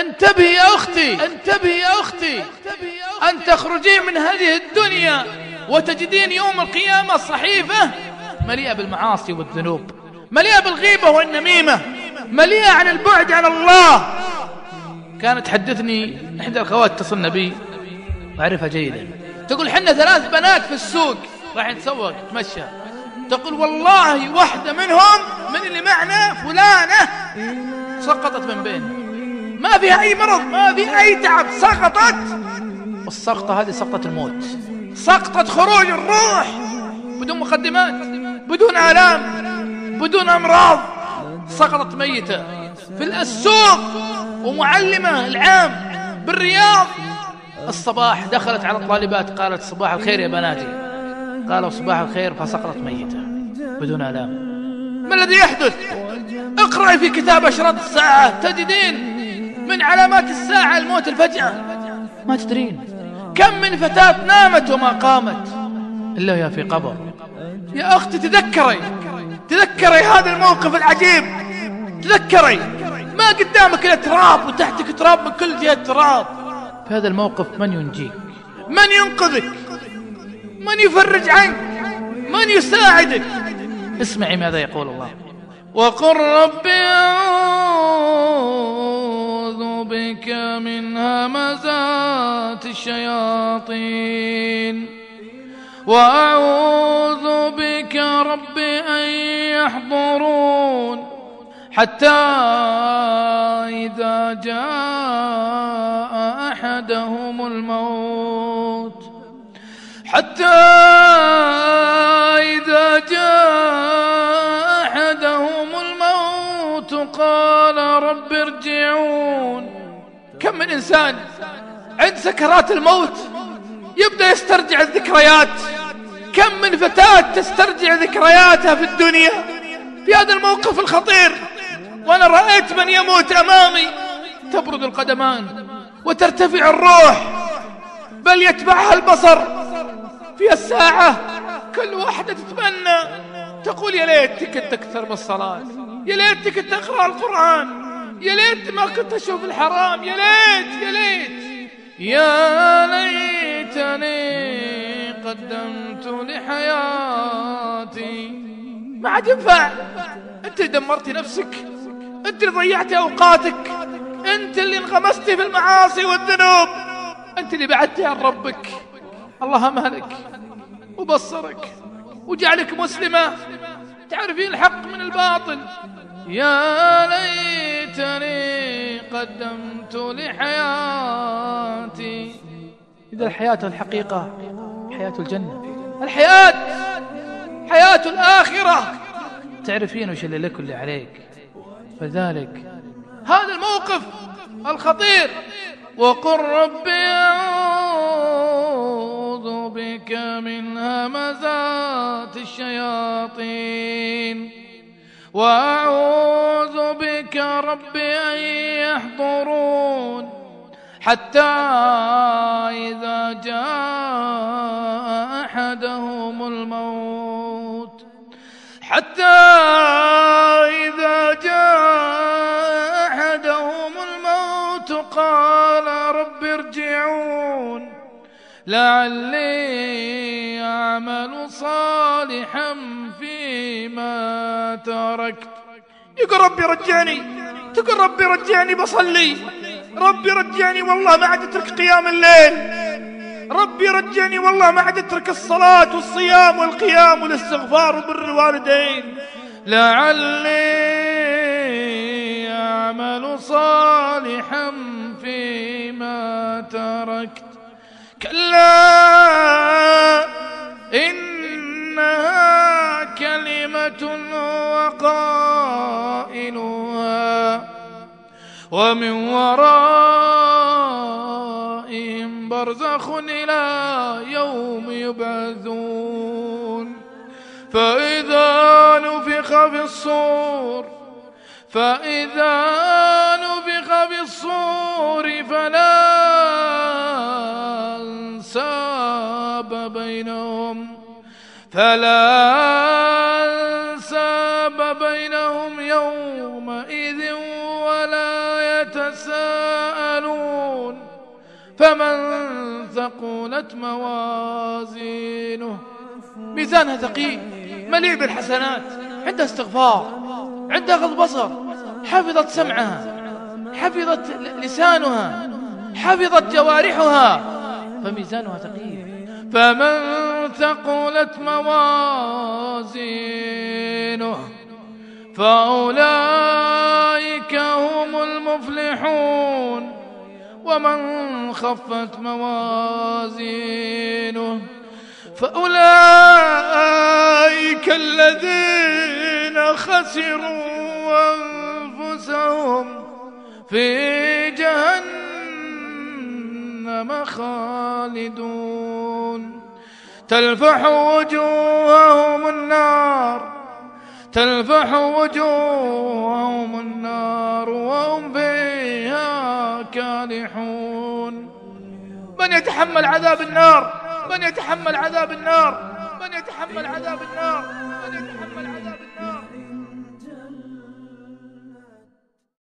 انتبهي يا أختي، انتبهي يا أختي، أن تخرجي من هذه الدنيا وتجدين يوم القيامة صحيفة مليئة بالمعاصي والذنوب، مليئة بالغيبة والنميمة، مليئة عن البعد عن الله. كانت تحدثني إحدى الأخوات اتصلن بي وأعرفها جيدا، تقول حنا 3 بنات في السوق راح نتسوق نتمشى، تقول والله واحدة منهم من اللي معنا فلانة سقطت من بيننا، ما فيها أي مرض، ما فيها أي تعب، سقطت. والسقطة هذه سقطة الموت، سقطة خروج الروح بدون مقدمات، بدون آلام، بدون أمراض، سقطت ميتة في السوق. ومعلمة العام بالرياض الصباح دخلت على الطالبات قالت صباح الخير يا بناتي، قالوا صباح الخير فسقطت ميتة بدون آلام. ما الذي يحدث؟ اقرأي في كتاب أشراط الساعة تجدين من علامات الساعة الموت الفجأة، ما تدرين. كم من فتاة نامت وما قامت إلا هي في قبر. يا أختي تذكري هذا الموقف العجيب، تذكري ما قدامك إلا تراب وتحتك تراب من كل جهة تراب. في هذا الموقف من ينجيك؟ من ينقذك؟ من يفرج عنك؟ من يساعدك؟ اسمعي ماذا يقول الله: وقل رب أعوذ بك من همزات الشياطين وأعوذ بك رب أن يحضرون حتى إذا جاء أحدهم الموت قال رب ارجعون. كم من إنسان عند سكرات الموت يبدأ يسترجع الذكريات، كم من فتاة تسترجع ذكرياتها في الدنيا في هذا الموقف الخطير. وأنا رأيت من يموت أمامي تبرد القدمان وترتفع الروح، بل يتبعها البصر في الساعة. كل واحدة تتمنى تقول يا ليتك كنت أكثر بالصلاة، يا ليتك كنت أقرأ القرآن، يا ليت ما كنت أشوف الحرام، يا ليت يا ليت يا ليتني قدمت لحياتي. ما عاد ينفع، أنت دمرتي نفسك، أنت اللي ضيعتي أوقاتك، أنت اللي انغمستي في المعاصي والذنوب، أنت اللي بعدتي عن ربك. الله مهلك وبصرك وجعلك مسلمة تعرفين الحق من الباطل. يا ليتني قدمت لحياتي. إذا الحياة الحقيقة حياة الجنة، الحياة حياة الآخرة، تعرفين وش اللي لك واللي عليك. فذلك هذا الموقف الخطير: وقل رب أعوذ بك من همزات الشياطين وأعوذ بك رب أن يحضرون حتى إذا جاء أحدهم الموت قال رب ارجعون لعلي أعمل صالحا فيما تركت. يقول ربي رجعني، تقول ربي رجعني بصلي، ربي رجعني والله ما عاد اترك قيام الليل، ربي رجعني والله ما عاد اترك الصلاة والصيام والقيام والاستغفار وبر الوالدين، لعلي أعمل صالحا فيما تركت. كلا إنها كلمة وقائلها ومن ورائهم برزخ إلى يوم يبعثون. فإذا نفخ في الصور فلا أنساب بينهم يومئذ ولا يتساءلون. يتساءلون فمن ثقلت موازينه ميزانها ثقيل مليء بالحسنات، عندها استغفار، عندها غض بصر، حفظت سمعها، حفظت لسانها، حفظت جوارحها، فميزانها ثقيل. فمن ثقلت موازينه فأولئك هم المفلحون ومن خفت موازينه فأولئك الذين خسروا أنفسهم في جهنم خالدون تلفح وجوههم النار وهم فيها كالحون. من يتحمل عذاب النار؟ من يتحمل عذاب النار؟ من يتحمل عذاب النار؟ من يتحمل عذاب النار؟